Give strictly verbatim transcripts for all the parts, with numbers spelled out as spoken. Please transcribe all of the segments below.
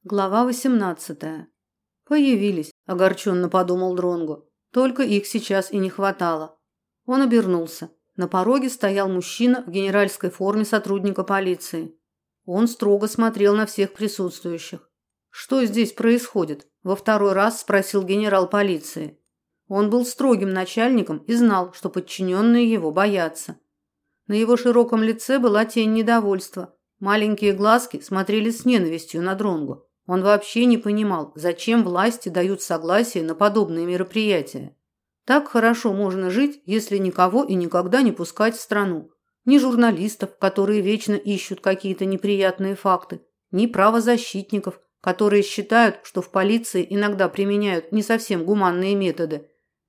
Глава восемнадцатая. Появились, огорченно подумал Дронгу. Только их сейчас и не хватало. Он обернулся. На пороге стоял мужчина в генеральской форме сотрудника полиции. Он строго смотрел на всех присутствующих. Что здесь происходит? Во второй раз спросил генерал полиции. Он был строгим начальником и знал, что подчиненные его боятся. На его широком лице была тень недовольства. Маленькие глазки смотрели с ненавистью на Дронгу. Он вообще не понимал, зачем власти дают согласие на подобные мероприятия. Так хорошо можно жить, если никого и никогда не пускать в страну. Ни журналистов, которые вечно ищут какие-то неприятные факты, ни правозащитников, которые считают, что в полиции иногда применяют не совсем гуманные методы,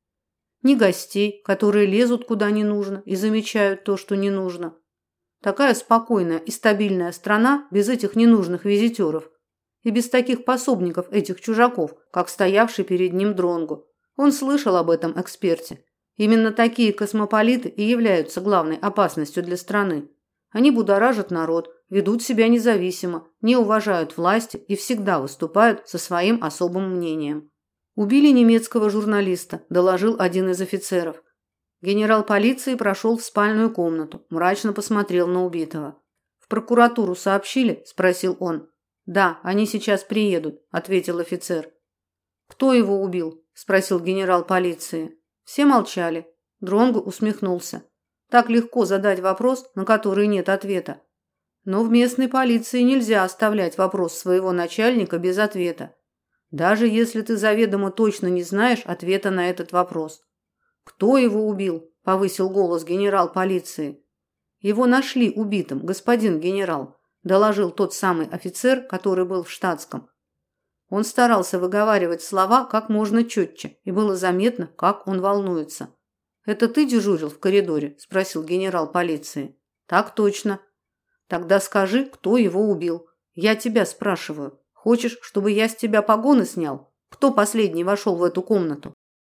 ни гостей, которые лезут куда не нужно и замечают то, что не нужно. Такая спокойная и стабильная страна без этих ненужных визитеров и без таких пособников этих чужаков, как стоявший перед ним Дронгу. Он слышал об этом эксперте. Именно такие космополиты и являются главной опасностью для страны. Они будоражат народ, ведут себя независимо, не уважают власти и всегда выступают со своим особым мнением. Убили немецкого журналиста, доложил один из офицеров. Генерал полиции прошел в спальную комнату, мрачно посмотрел на убитого. В прокуратуру сообщили? Спросил он. Да, они сейчас приедут, ответил офицер. Кто его убил? Спросил генерал полиции. Все молчали. Дронгу усмехнулся. Так легко задать вопрос, на который нет ответа. Но в местной полиции нельзя оставлять вопрос своего начальника без ответа, даже если ты заведомо точно не знаешь ответа на этот вопрос. Кто его убил? Повысил голос генерал полиции. Его нашли убитым, господин генерал, доложил тот самый офицер, который был в штатском. Он старался выговаривать слова как можно четче, и было заметно, как он волнуется. «Это ты дежурил в коридоре?» – спросил генерал полиции. «Так точно». «Тогда скажи, кто его убил. Я тебя спрашиваю. Хочешь, чтобы я с тебя погоны снял? Кто последний вошел в эту комнату?»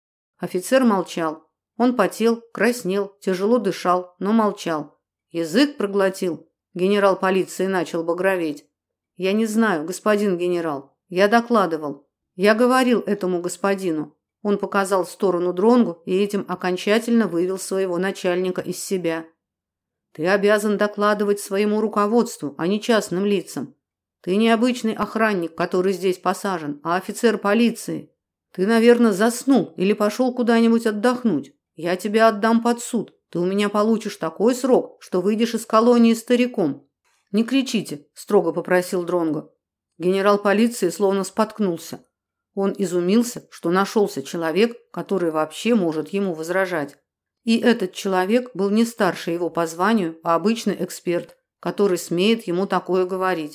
Офицер молчал. Он потел, краснел, тяжело дышал, но молчал. Язык проглотил. Генерал полиции начал багроветь. «Я не знаю, господин генерал. Я докладывал. Я говорил этому господину». Он показал в сторону Дронгу и этим окончательно вывел своего начальника из себя. «Ты обязан докладывать своему руководству, а не частным лицам. Ты не обычный охранник, который здесь посажен, а офицер полиции. Ты, наверное, заснул или пошел куда-нибудь отдохнуть. Я тебя отдам под суд. Ты у меня получишь такой срок, что выйдешь из колонии стариком». «Не кричите», – строго попросил Дронго. Генерал полиции словно споткнулся. Он изумился, что нашелся человек, который вообще может ему возражать. И этот человек был не старше его по званию, а обычный эксперт, который смеет ему такое говорить.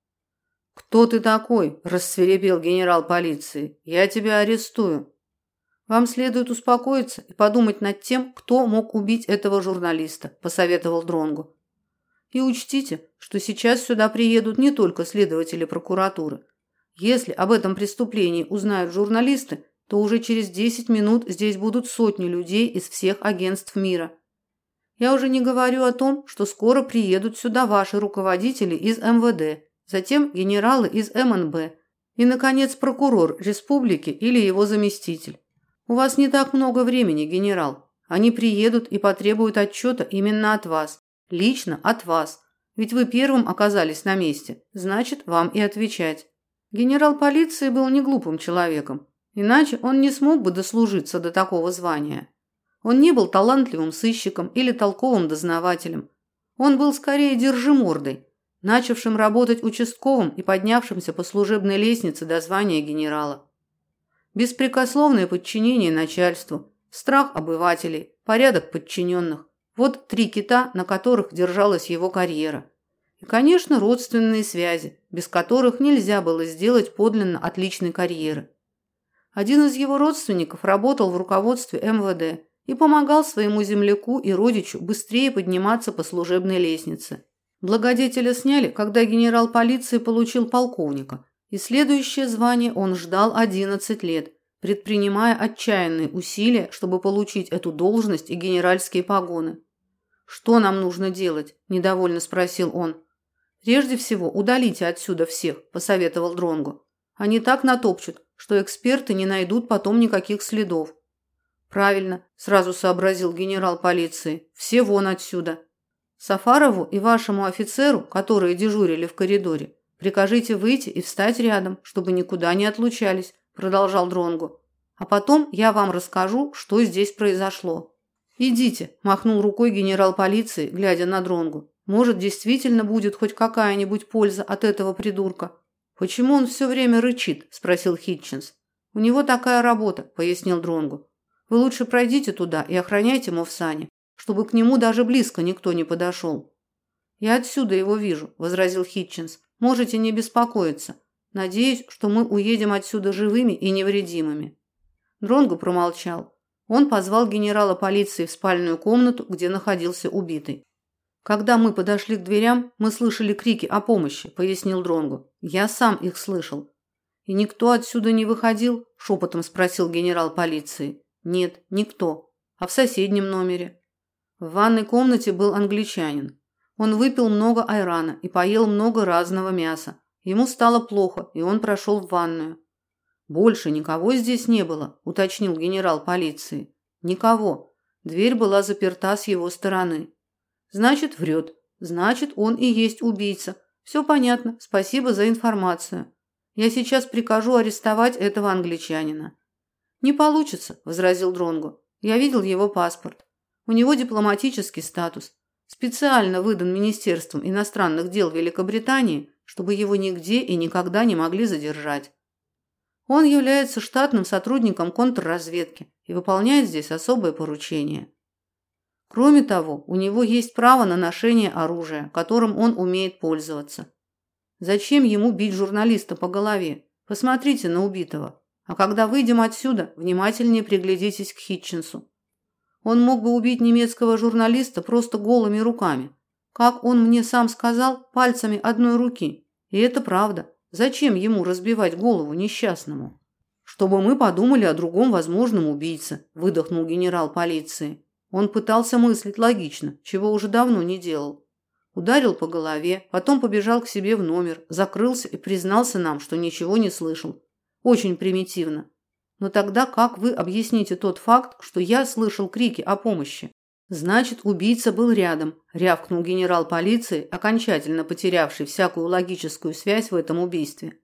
«Кто ты такой?» – рассвирепел генерал полиции. «Я тебя арестую». «Вам следует успокоиться и подумать над тем, кто мог убить этого журналиста», – посоветовал Дронгу. «И учтите, что сейчас сюда приедут не только следователи прокуратуры. Если об этом преступлении узнают журналисты, то уже через десять минут здесь будут сотни людей из всех агентств мира. Я уже не говорю о том, что скоро приедут сюда ваши руководители из эм вэ дэ, затем генералы из эм эн бэ и, наконец, прокурор республики или его заместитель. У вас не так много времени, генерал. Они приедут и потребуют отчета именно от вас, лично от вас, ведь вы первым оказались на месте, значит, вам и отвечать». Генерал полиции был не глупым человеком, иначе он не смог бы дослужиться до такого звания. Он не был талантливым сыщиком или толковым дознавателем. Он был скорее держимордой, начавшим работать участковым и поднявшимся по служебной лестнице до звания генерала. Беспрекословное подчинение начальству, страх обывателей, порядок подчиненных – вот три кита, на которых держалась его карьера. И, конечно, родственные связи, без которых нельзя было сделать подлинно отличной карьеры. Один из его родственников работал в руководстве эм вэ дэ и помогал своему земляку и родичу быстрее подниматься по служебной лестнице. Благодетеля сняли, когда генерал полиции получил полковника, и следующее звание он ждал одиннадцать лет, предпринимая отчаянные усилия, чтобы получить эту должность и генеральские погоны. «Что нам нужно делать?» – недовольно спросил он. Прежде всего, удалите отсюда всех, посоветовал Дронгу. Они так натопчут, что эксперты не найдут потом никаких следов. Правильно, сразу сообразил генерал полиции. Все вон отсюда. Сафарову и вашему офицеру, которые дежурили в коридоре, прикажите выйти и встать рядом, чтобы никуда не отлучались, продолжал Дронгу. А потом я вам расскажу, что здесь произошло. Идите, махнул рукой генерал полиции, глядя на Дронгу. Может, действительно будет хоть какая-нибудь польза от этого придурка. Почему он все время рычит? Спросил Хитчинс. У него такая работа, пояснил Дронгу. Вы лучше пройдите туда и охраняйте Мовсане, чтобы к нему даже близко никто не подошел. Я отсюда его вижу, возразил Хитчинс. Можете не беспокоиться. Надеюсь, что мы уедем отсюда живыми и невредимыми. Дронгу промолчал. Он позвал генерала полиции в спальную комнату, где находился убитый. Когда мы подошли к дверям, мы слышали крики о помощи, пояснил Дронгу. Я сам их слышал. И никто отсюда не выходил? Шепотом спросил генерал полиции. Нет, никто. А в соседнем номере? В ванной комнате был англичанин. Он выпил много айрана и поел много разного мяса. Ему стало плохо, и он прошел в ванную. Больше никого здесь не было, уточнил генерал полиции. Никого. Дверь была заперта с его стороны. Значит, врет. Значит, он и есть убийца. Все понятно. Спасибо за информацию. Я сейчас прикажу арестовать этого англичанина. Не получится, возразил Дронгу. Я видел его паспорт. У него дипломатический статус. Специально выдан Министерством иностранных дел Великобритании, чтобы его нигде и никогда не могли задержать. Он является штатным сотрудником контрразведки и выполняет здесь особое поручение. Кроме того, у него есть право на ношение оружия, которым он умеет пользоваться. Зачем ему бить журналиста по голове? Посмотрите на убитого. А когда выйдем отсюда, внимательнее приглядитесь к Хитчинсу. Он мог бы убить немецкого журналиста просто голыми руками. Как он мне сам сказал, пальцами одной руки. И это правда. Зачем ему разбивать голову несчастному? Чтобы мы подумали о другом возможном убийце, выдохнул генерал полиции. Он пытался мыслить логично, чего уже давно не делал. Ударил по голове, потом побежал к себе в номер, закрылся и признался нам, что ничего не слышал. Очень примитивно. Но тогда как вы объясните тот факт, что я слышал крики о помощи? Значит, убийца был рядом, рявкнул генерал полиции, окончательно потерявший всякую логическую связь в этом убийстве.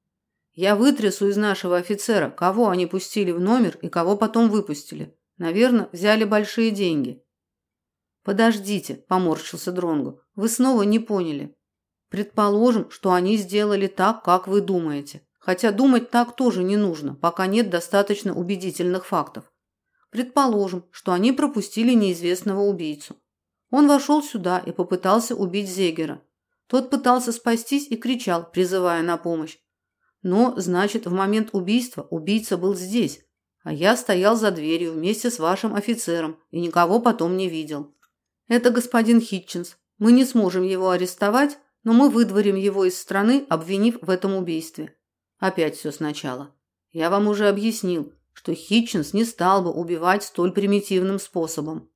Я вытрясу из нашего офицера, кого они пустили в номер и кого потом выпустили. Наверное, взяли большие деньги. Подождите, поморщился Дронгу. Вы снова не поняли. Предположим, что они сделали так, как вы думаете. Хотя думать так тоже не нужно, пока нет достаточно убедительных фактов. Предположим, что они пропустили неизвестного убийцу. Он вошел сюда и попытался убить Зегера. Тот пытался спастись и кричал, призывая на помощь. Но, значит, в момент убийства убийца был здесь, а я стоял за дверью вместе с вашим офицером и никого потом не видел. Это господин Хитчинс. Мы не сможем его арестовать, но мы выдворим его из страны, обвинив в этом убийстве. Опять все сначала. Я вам уже объяснил, что Хитчинс не стал бы убивать столь примитивным способом.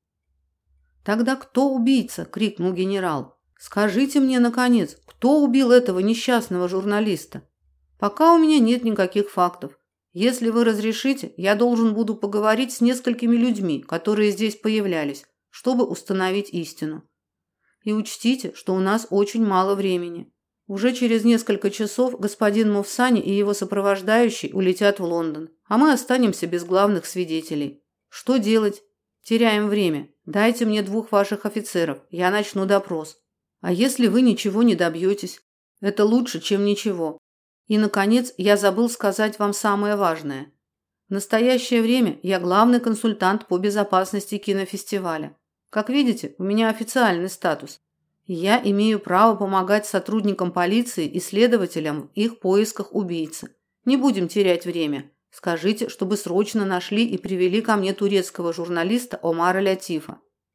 Тогда кто убийца? Крикнул генерал. Скажите мне, наконец, кто убил этого несчастного журналиста? Пока у меня нет никаких фактов. Если вы разрешите, я должен буду поговорить с несколькими людьми, которые здесь появлялись, чтобы установить истину. И учтите, что у нас очень мало времени. Уже через несколько часов господин Мовсани и его сопровождающий улетят в Лондон, а мы останемся без главных свидетелей. Что делать? Теряем время. Дайте мне двух ваших офицеров, я начну допрос. А если вы ничего не добьетесь? Это лучше, чем ничего. И, наконец, я забыл сказать вам самое важное. В настоящее время я главный консультант по безопасности кинофестиваля. Как видите, у меня официальный статус. И я имею право помогать сотрудникам полиции и следователям в их поисках убийцы. Не будем терять время. Скажите, чтобы срочно нашли и привели ко мне турецкого журналиста Омара Лятифа.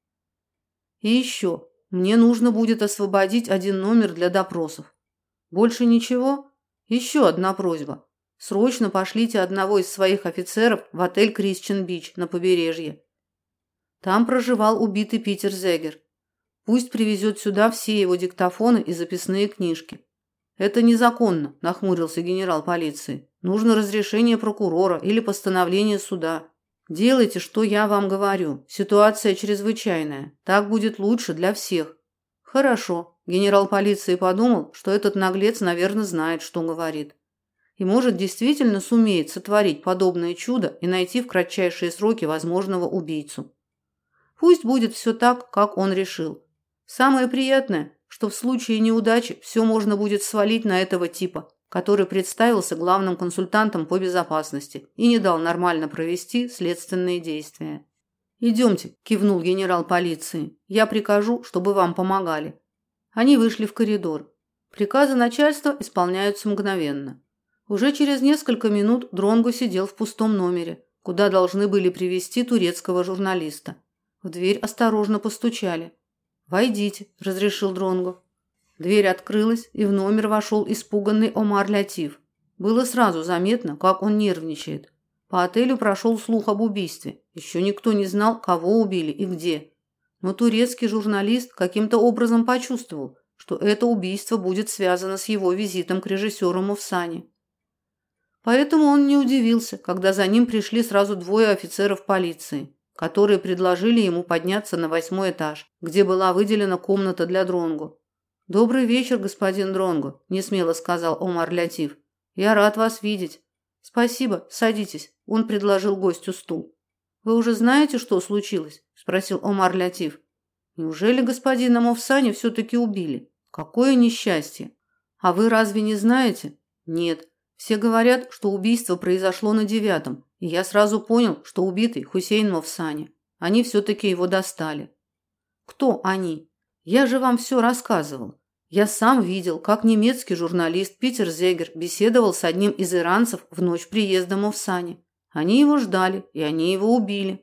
И еще, мне нужно будет освободить один номер для допросов. Больше ничего? Еще одна просьба. Срочно пошлите одного из своих офицеров в отель Кристиан Бич на побережье. Там проживал убитый Питер Зегер. Пусть привезет сюда все его диктофоны и записные книжки. Это незаконно, нахмурился генерал полиции. Нужно разрешение прокурора или постановление суда. Делайте, что я вам говорю. Ситуация чрезвычайная. Так будет лучше для всех. Хорошо. Генерал полиции подумал, что этот наглец, наверное, знает, что говорит. И, может, действительно сумеет сотворить подобное чудо и найти в кратчайшие сроки возможного убийцу. Пусть будет все так, как он решил. Самое приятное, что в случае неудачи все можно будет свалить на этого типа, который представился главным консультантом по безопасности и не дал нормально провести следственные действия. «Идемте», – кивнул генерал полиции. «Я прикажу, чтобы вам помогали». Они вышли в коридор. Приказы начальства исполняются мгновенно. Уже через несколько минут Дронго сидел в пустом номере, куда должны были привезти турецкого журналиста. В дверь осторожно постучали. «Войдите», – разрешил Дронго. Дверь открылась, и в номер вошел испуганный Омар Лятиф. Было сразу заметно, как он нервничает. По отелю прошел слух об убийстве. Еще никто не знал, кого убили и где. Но турецкий журналист каким-то образом почувствовал, что это убийство будет связано с его визитом к режиссеру Мовсане. Поэтому он не удивился, когда за ним пришли сразу двое офицеров полиции, которые предложили ему подняться на восьмой этаж, где была выделена комната для Дронго. «Добрый вечер, господин Дронго», – несмело сказал Омар Лятиф. «Я рад вас видеть». «Спасибо, садитесь», – он предложил гостю стул. «Вы уже знаете, что случилось?» – спросил Омар Лятиф. «Неужели господина Мовсани все-таки убили? Какое несчастье! А вы разве не знаете?» «Нет. Все говорят, что убийство произошло на девятом, и я сразу понял, что убитый Хусейн Мовсани. Они все-таки его достали». «Кто они?» «Я же вам все рассказывал. Я сам видел, как немецкий журналист Питер Зегер беседовал с одним из иранцев в ночь приезда Мовсани. Они его ждали, и они его убили».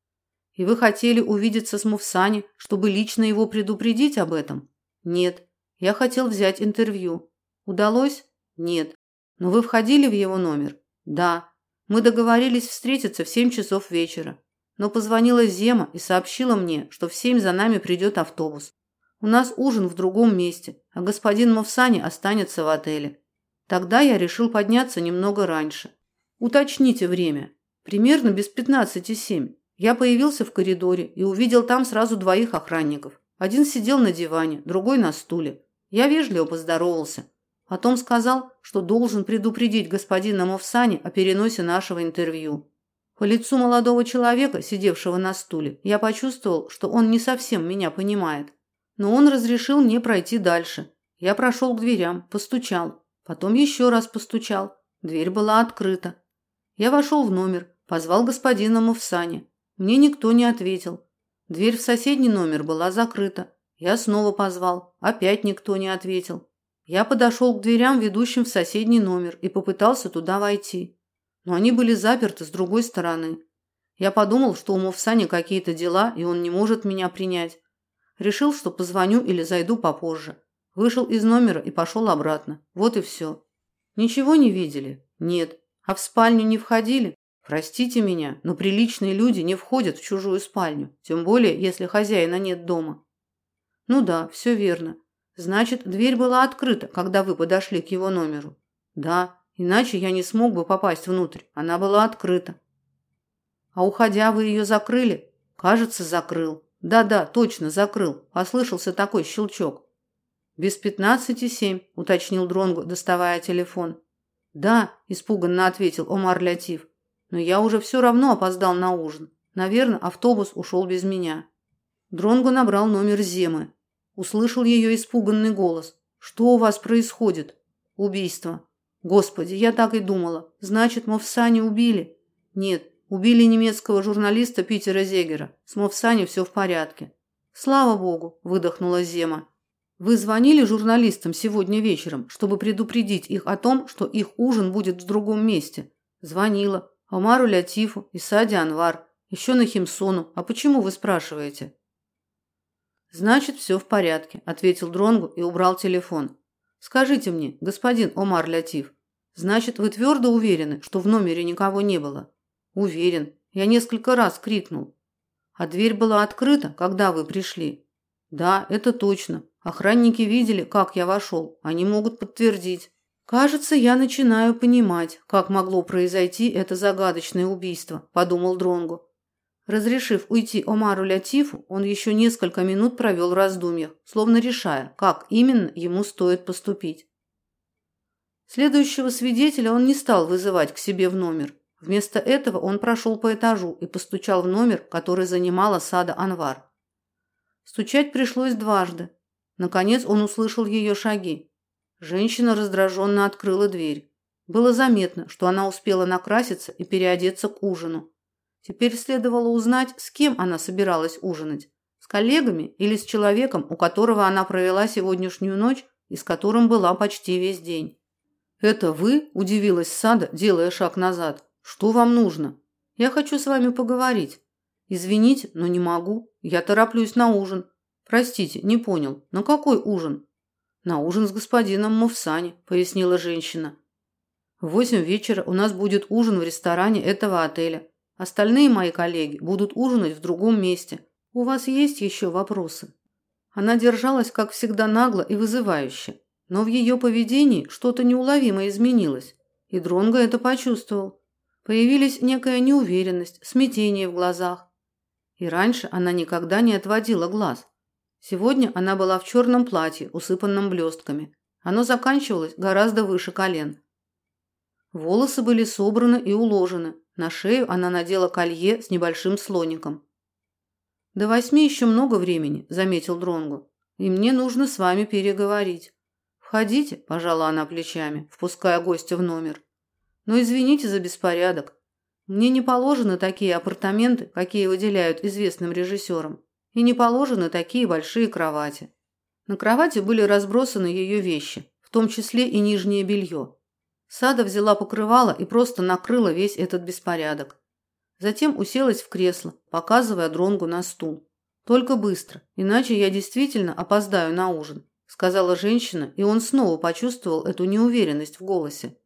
«И вы хотели увидеться с Мовсани, чтобы лично его предупредить об этом?» «Нет. Я хотел взять интервью». «Удалось?» «Нет. Но вы входили в его номер?» «Да. Мы договорились встретиться в семь часов вечера. Но позвонила Зема и сообщила мне, что в семь за нами придет автобус. У нас ужин в другом месте, а господин Мовсани останется в отеле. Тогда я решил подняться немного раньше. Уточните время. Примерно без пятнадцати семь. Я появился в коридоре и увидел там сразу двоих охранников. Один сидел на диване, другой на стуле. Я вежливо поздоровался. Потом сказал, что должен предупредить господина Мовсани о переносе нашего интервью. По лицу молодого человека, сидевшего на стуле, я почувствовал, что он не совсем меня понимает. Но он разрешил мне пройти дальше. Я прошел к дверям, постучал. Потом еще раз постучал. Дверь была открыта. Я вошел в номер, позвал господина Мовсани. Мне никто не ответил. Дверь в соседний номер была закрыта. Я снова позвал. Опять никто не ответил. Я подошел к дверям, ведущим в соседний номер, и попытался туда войти. Но они были заперты с другой стороны. Я подумал, что у Мовсани какие-то дела, и он не может меня принять. Решил, что позвоню или зайду попозже. Вышел из номера и пошел обратно. Вот и все. Ничего не видели? Нет. А в спальню не входили? Простите меня, но приличные люди не входят в чужую спальню, тем более, если хозяина нет дома. Ну да, все верно. Значит, дверь была открыта, когда вы подошли к его номеру? Да, иначе я не смог бы попасть внутрь. Она была открыта. А уходя, вы ее закрыли? Кажется, закрыл. Да-да, точно, закрыл. Послышался такой щелчок. Без пятнадцати семь, уточнил Дронго, доставая телефон. Да, испуганно ответил Омар Лятиф. Но я уже все равно опоздал на ужин. Наверное, автобус ушел без меня. Дронго набрал номер Земы. Услышал ее испуганный голос. Что у вас происходит? Убийство. Господи, я так и думала. Значит, Мовсани убили? Нет, убили немецкого журналиста Питера Зегера. С Мовсани все в порядке. Слава богу, выдохнула Зема. Вы звонили журналистам сегодня вечером, чтобы предупредить их о том, что их ужин будет в другом месте? Звонила. Омару Лятифу и Саде Анвар. Еще Нахимсону. А почему вы спрашиваете? Значит, все в порядке, ответил Дронго и убрал телефон. Скажите мне, господин Омар Лятиф, значит, вы твердо уверены, что в номере никого не было? Уверен. Я несколько раз крикнул. А дверь была открыта, когда вы пришли? Да, это точно. Охранники видели, как я вошел. Они могут подтвердить. Кажется, я начинаю понимать, как могло произойти это загадочное убийство, подумал Дронгу. Разрешив уйти Омару Лятифу, он еще несколько минут провел в раздумьях, словно решая, как именно ему стоит поступить. Следующего свидетеля он не стал вызывать к себе в номер. Вместо этого он прошел по этажу и постучал в номер, который занимала Сада Анвар. Стучать пришлось дважды. Наконец он услышал ее шаги. Женщина раздраженно открыла дверь. Было заметно, что она успела накраситься и переодеться к ужину. Теперь следовало узнать, с кем она собиралась ужинать. С коллегами или с человеком, у которого она провела сегодняшнюю ночь и с которым была почти весь день. «Это вы?» – удивилась Сада, делая шаг назад. «Что вам нужно? Я хочу с вами поговорить. Извините, но не могу. Я тороплюсь на ужин. Простите, не понял. На какой ужин?» «На ужин с господином Мовсани», – пояснила женщина. «В восемь вечера у нас будет ужин в ресторане этого отеля. Остальные мои коллеги будут ужинать в другом месте. У вас есть еще вопросы?» Она держалась, как всегда, нагло и вызывающе. Но в ее поведении что-то неуловимо изменилось, и Дронго это почувствовал. Появились некая неуверенность, смятение в глазах. И раньше она никогда не отводила глаз. Сегодня она была в черном платье, усыпанном блестками. Оно заканчивалось гораздо выше колен. Волосы были собраны и уложены. На шею она надела колье с небольшим слоником. «До восьми еще много времени», – заметил Дронго. «И мне нужно с вами переговорить». «Входите», – пожала она плечами, впуская гостя в номер. «Но извините за беспорядок. Мне не положены такие апартаменты, какие выделяют известным режиссерам, и не положены такие большие кровати». На кровати были разбросаны ее вещи, в том числе и нижнее белье. Сада взяла покрывало и просто накрыла весь этот беспорядок. Затем уселась в кресло, показывая Дронгу на стул. «Только быстро, иначе я действительно опоздаю на ужин», – сказала женщина, и он снова почувствовал эту неуверенность в голосе.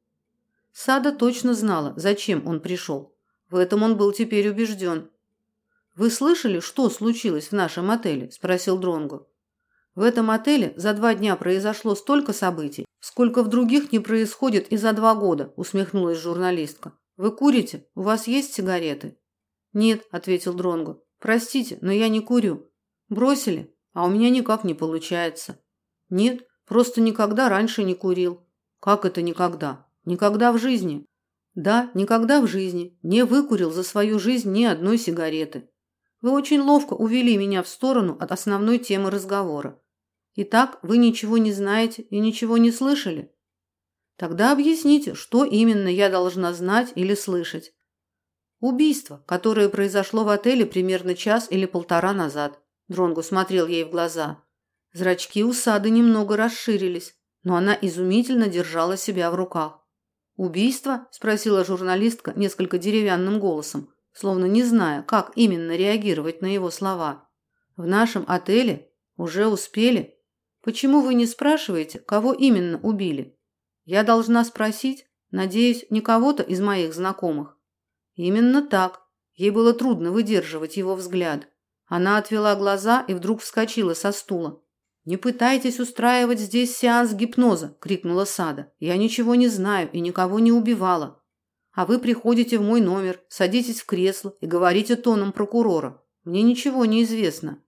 Сада точно знала, зачем он пришел. В этом он был теперь убежден. «Вы слышали, что случилось в нашем отеле?» – спросил Дронгу. «В этом отеле за два дня произошло столько событий, сколько в других не происходит и за два года», – усмехнулась журналистка. «Вы курите? У вас есть сигареты?» «Нет», – ответил Дронгу. «Простите, но я не курю». «Бросили? А у меня никак не получается». «Нет, просто никогда раньше не курил». «Как это никогда?» «Никогда в жизни». «Да, никогда в жизни. Не выкурил за свою жизнь ни одной сигареты». «Вы очень ловко увели меня в сторону от основной темы разговора. Итак, вы ничего не знаете и ничего не слышали?» «Тогда объясните, что именно я должна знать или слышать». «Убийство, которое произошло в отеле примерно час или полтора назад». Дронгу смотрел ей в глаза. Зрачки у Сады немного расширились, но она изумительно держала себя в руках. «Убийство?» – спросила журналистка несколько деревянным голосом, словно не зная, как именно реагировать на его слова. «В нашем отеле? Уже успели? Почему вы не спрашиваете, кого именно убили? Я должна спросить, надеюсь, не кого-то из моих знакомых». Именно так. Ей было трудно выдерживать его взгляд. Она отвела глаза и вдруг вскочила со стула. «Не пытайтесь устраивать здесь сеанс гипноза!» – крикнула Сада. «Я ничего не знаю и никого не убивала. А вы приходите в мой номер, садитесь в кресло и говорите тоном прокурора. Мне ничего не известно».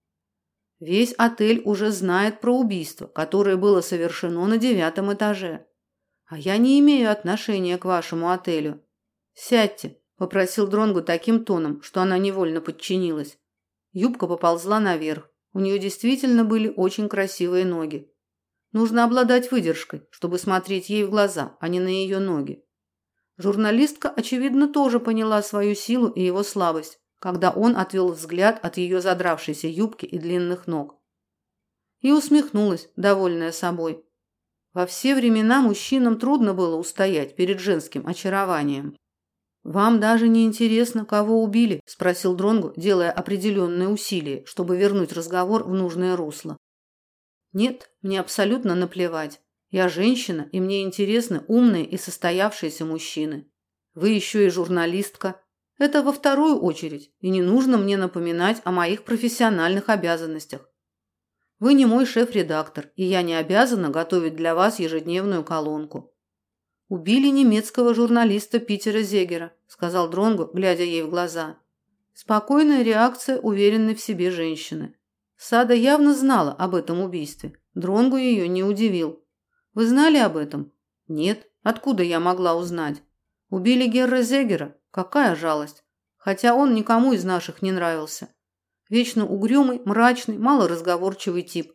Весь отель уже знает про убийство, которое было совершено на девятом этаже. А я не имею отношения к вашему отелю. «Сядьте», – попросил Дронгу таким тоном, что она невольно подчинилась. Юбка поползла наверх. У нее действительно были очень красивые ноги. Нужно обладать выдержкой, чтобы смотреть ей в глаза, а не на ее ноги. Журналистка, очевидно, тоже поняла свою силу и его слабость, когда он отвел взгляд от ее задравшейся юбки и длинных ног. И усмехнулась, довольная собой. Во все времена мужчинам трудно было устоять перед женским очарованием. «Вам даже не интересно, кого убили?» – спросил Дронгу, делая определенные усилия, чтобы вернуть разговор в нужное русло. «Нет, мне абсолютно наплевать. Я женщина, и мне интересны умные и состоявшиеся мужчины. Вы еще и журналистка. Это во вторую очередь, и не нужно мне напоминать о моих профессиональных обязанностях. Вы не мой шеф-редактор, и я не обязана готовить для вас ежедневную колонку. Убили немецкого журналиста Питера Зегера, сказал Дронго, глядя ей в глаза. Спокойная реакция уверенной в себе женщины. Сада явно знала об этом убийстве. Дронго ее не удивил. Вы знали об этом? Нет. Откуда я могла узнать? Убили Герра Зегера? Какая жалость. Хотя он никому из наших не нравился. Вечно угрюмый, мрачный, малоразговорчивый тип.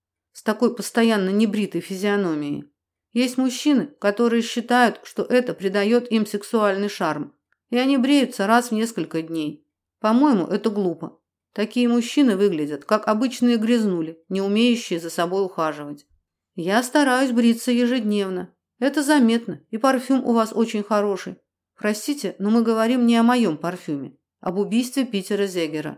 С такой постоянно небритой физиономией. Есть мужчины, которые считают, что это придает им сексуальный шарм. И они бреются раз в несколько дней. По-моему, это глупо. Такие мужчины выглядят, как обычные грязнули, не умеющие за собой ухаживать. Я стараюсь бриться ежедневно. Это заметно, и парфюм у вас очень хороший. Простите, но мы говорим не о моем парфюме, об убийстве Питера Зегера.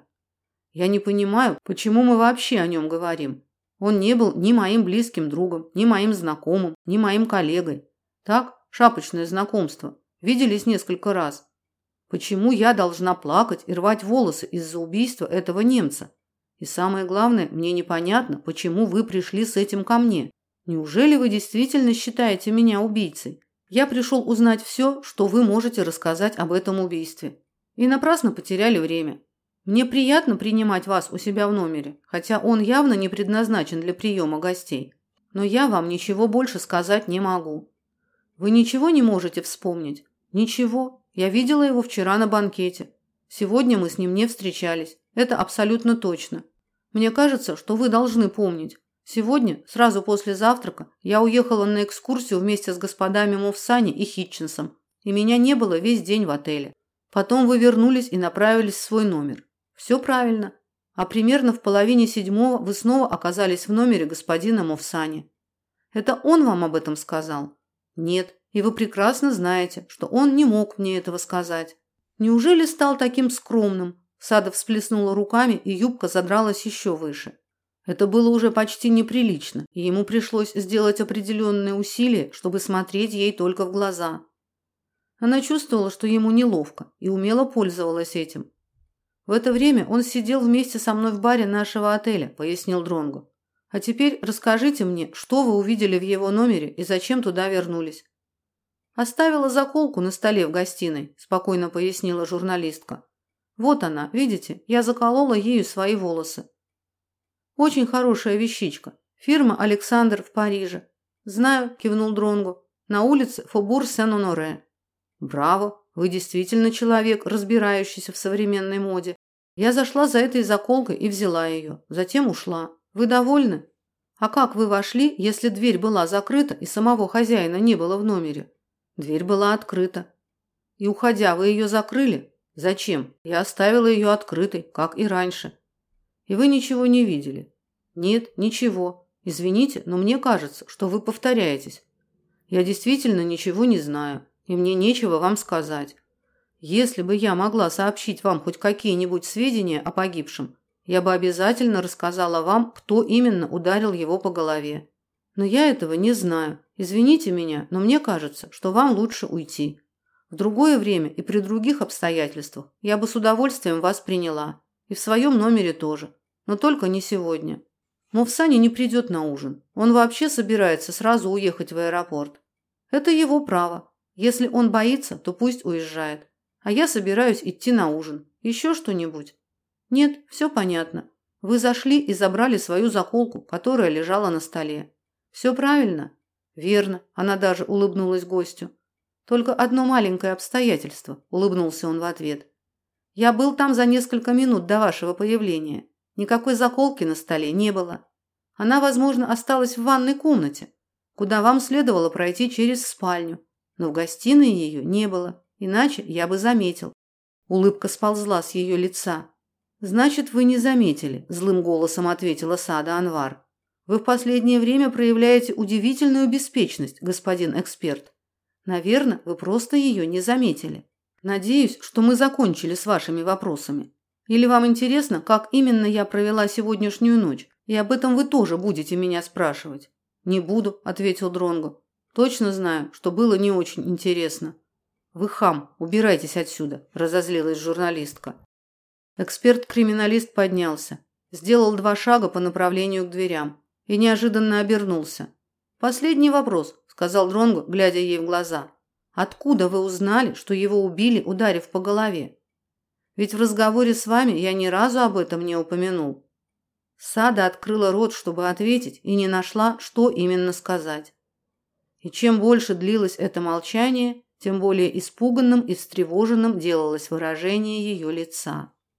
Я не понимаю, почему мы вообще о нем говорим. Он не был ни моим близким другом, ни моим знакомым, ни моим коллегой. Так, шапочное знакомство. Виделись несколько раз. Почему я должна плакать и рвать волосы из-за убийства этого немца? И самое главное, мне непонятно, почему вы пришли с этим ко мне. Неужели вы действительно считаете меня убийцей? Я пришел узнать все, что вы можете рассказать об этом убийстве. И напрасно потеряли время. Мне приятно принимать вас у себя в номере, хотя он явно не предназначен для приема гостей. Но я вам ничего больше сказать не могу. Вы ничего не можете вспомнить? Ничего. Я видела его вчера на банкете. Сегодня мы с ним не встречались. Это абсолютно точно. Мне кажется, что вы должны помнить. Сегодня, сразу после завтрака, я уехала на экскурсию вместе с господами Мовсани и Хитчинсом, и меня не было весь день в отеле. Потом вы вернулись и направились в свой номер. Все правильно. А примерно в половине седьмого вы снова оказались в номере господина Мовсани. Это он вам об этом сказал? Нет. И вы прекрасно знаете, что он не мог мне этого сказать. Неужели стал таким скромным? Сада всплеснула руками, и юбка задралась еще выше. Это было уже почти неприлично, и ему пришлось сделать определенные усилия, чтобы смотреть ей только в глаза. Она чувствовала, что ему неловко, и умело пользовалась этим. В это время он сидел вместе со мной в баре нашего отеля, пояснил Дронго. А теперь расскажите мне, что вы увидели в его номере и зачем туда вернулись. Оставила заколку на столе в гостиной, спокойно пояснила журналистка. Вот она, видите, я заколола ею свои волосы. Очень хорошая вещичка. Фирма Александр в Париже. Знаю, кивнул Дронго. На улице Фобур Сен-Оноре. Браво, вы действительно человек, разбирающийся в современной моде. Я зашла за этой заколкой и взяла ее, затем ушла. Вы довольны? А как вы вошли, если дверь была закрыта и самого хозяина не было в номере? Дверь была открыта. И уходя, вы ее закрыли? Зачем? Я оставила ее открытой, как и раньше. И вы ничего не видели? Нет, ничего. Извините, но мне кажется, что вы повторяетесь. Я действительно ничего не знаю, и мне нечего вам сказать. Если бы я могла сообщить вам хоть какие-нибудь сведения о погибшем, я бы обязательно рассказала вам, кто именно ударил его по голове. Но я этого не знаю. Извините меня, но мне кажется, что вам лучше уйти. В другое время и при других обстоятельствах я бы с удовольствием вас приняла. И в своем номере тоже. Но только не сегодня. Мовсани не придет на ужин. Он вообще собирается сразу уехать в аэропорт. Это его право. Если он боится, то пусть уезжает. А я собираюсь идти на ужин. Еще что-нибудь? Нет, все понятно. Вы зашли и забрали свою заколку, которая лежала на столе. Все правильно? Верно. Она даже улыбнулась гостю. Только одно маленькое обстоятельство, улыбнулся он в ответ. Я был там за несколько минут до вашего появления. Никакой заколки на столе не было. Она, возможно, осталась в ванной комнате, куда вам следовало пройти через спальню, но в гостиной ее не было, иначе я бы заметил. Улыбка сползла с ее лица. Значит, вы не заметили, злым голосом ответила Сада Анвар. Вы в последнее время проявляете удивительную беспечность, господин эксперт. Наверное, вы просто ее не заметили. Надеюсь, что мы закончили с вашими вопросами. Или вам интересно, как именно я провела сегодняшнюю ночь, и об этом вы тоже будете меня спрашивать? Не буду, ответил Дронго. Точно знаю, что было не очень интересно. Вы хам, убирайтесь отсюда, разозлилась журналистка. Эксперт-криминалист поднялся. сделал два шага по направлению к дверям и неожиданно обернулся. Последний вопрос, сказал Дронго, глядя ей в глаза. Откуда вы узнали, что его убили, ударив по голове? Ведь в разговоре с вами я ни разу об этом не упомянул. Сада открыла рот, чтобы ответить, и не нашла, что именно сказать. И чем больше длилось это молчание, тем более испуганным и встревоженным делалось выражение ее лица.